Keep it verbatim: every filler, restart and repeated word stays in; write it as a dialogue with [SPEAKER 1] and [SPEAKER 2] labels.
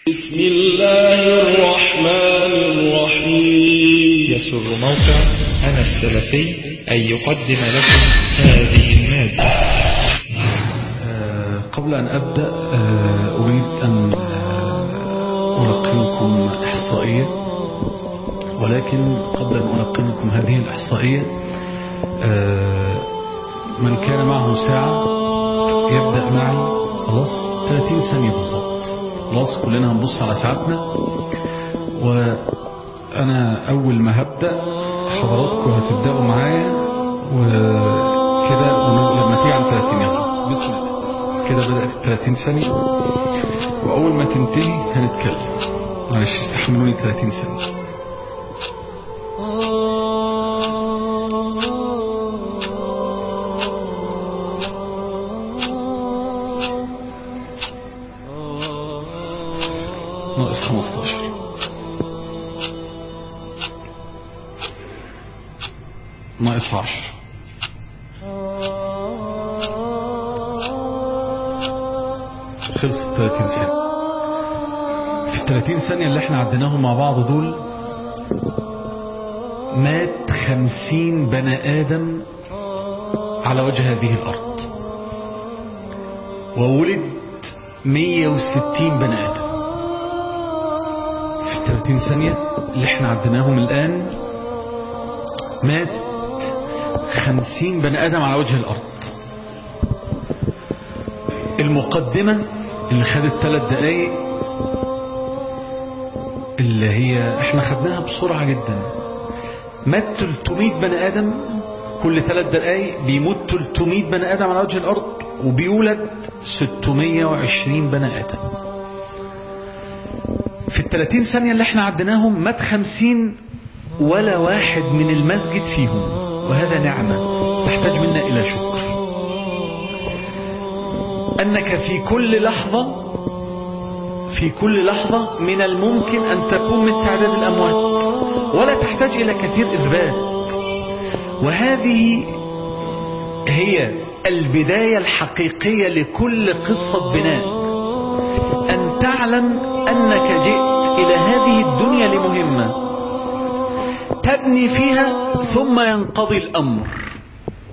[SPEAKER 1] بسم الله الرحمن الرحيم.
[SPEAKER 2] يسر موقع أنا السلفي أن يقدم لكم هذه المادة.
[SPEAKER 3] آه قبل أن أبدأ آه أريد أن آه ألقنكم إحصائية، ولكن قبل أن ألقنكم هذه الإحصائية آه من كان معه ساعة يبدأ معي. خلاص ثلاثين ثانية بالضبط. خلاص كلنا هنبص على ساعتنا، وأنا أول ما هبدأ حضراتكم هتبدأوا معايا وكده، لما تيجي على ثلاثين يلا بسم الله كده بدأت ثلاثين ثانية، وأول ما تنتهي هنتكلم. معلش استحملوني ثلاثين ثانية. ناقص خمستاشر. ناقص عشر. خلصت ثلاثين ثانية. في الثلاثين ثانية اللي احنا عديناهم مع بعض دول مات خمسين بني آدم على وجه هذه الأرض، وولد مية وستين بني آدم. ثلاثين ثانية اللي احنا عدناهم الآن مات خمسين بني آدم على وجه الأرض. المقدمة اللي خدت ثلاث دقايق اللي هي احنا خدناها بسرعة جدا، مات ثلاثمية بني آدم كل ثلاث دقايق، بيموت ثلاثمية بني آدم على وجه الأرض، وبيولد ستمية وعشرين بني آدم. في الثلاثين ثانية اللي احنا عدناهم مات خمسين، ولا واحد من المسجد فيهم، وهذا نعمة تحتاج منا إلى شكر. أنك في كل لحظة في كل لحظة من الممكن أن تكون من تعداد الأموات، ولا تحتاج إلى كثير إثبات. وهذه هي البداية الحقيقية لكل قصة بناء، أن تعلم أنك جئت إلى هذه الدنيا لمهمة تبني فيها ثم ينقضي الأمر.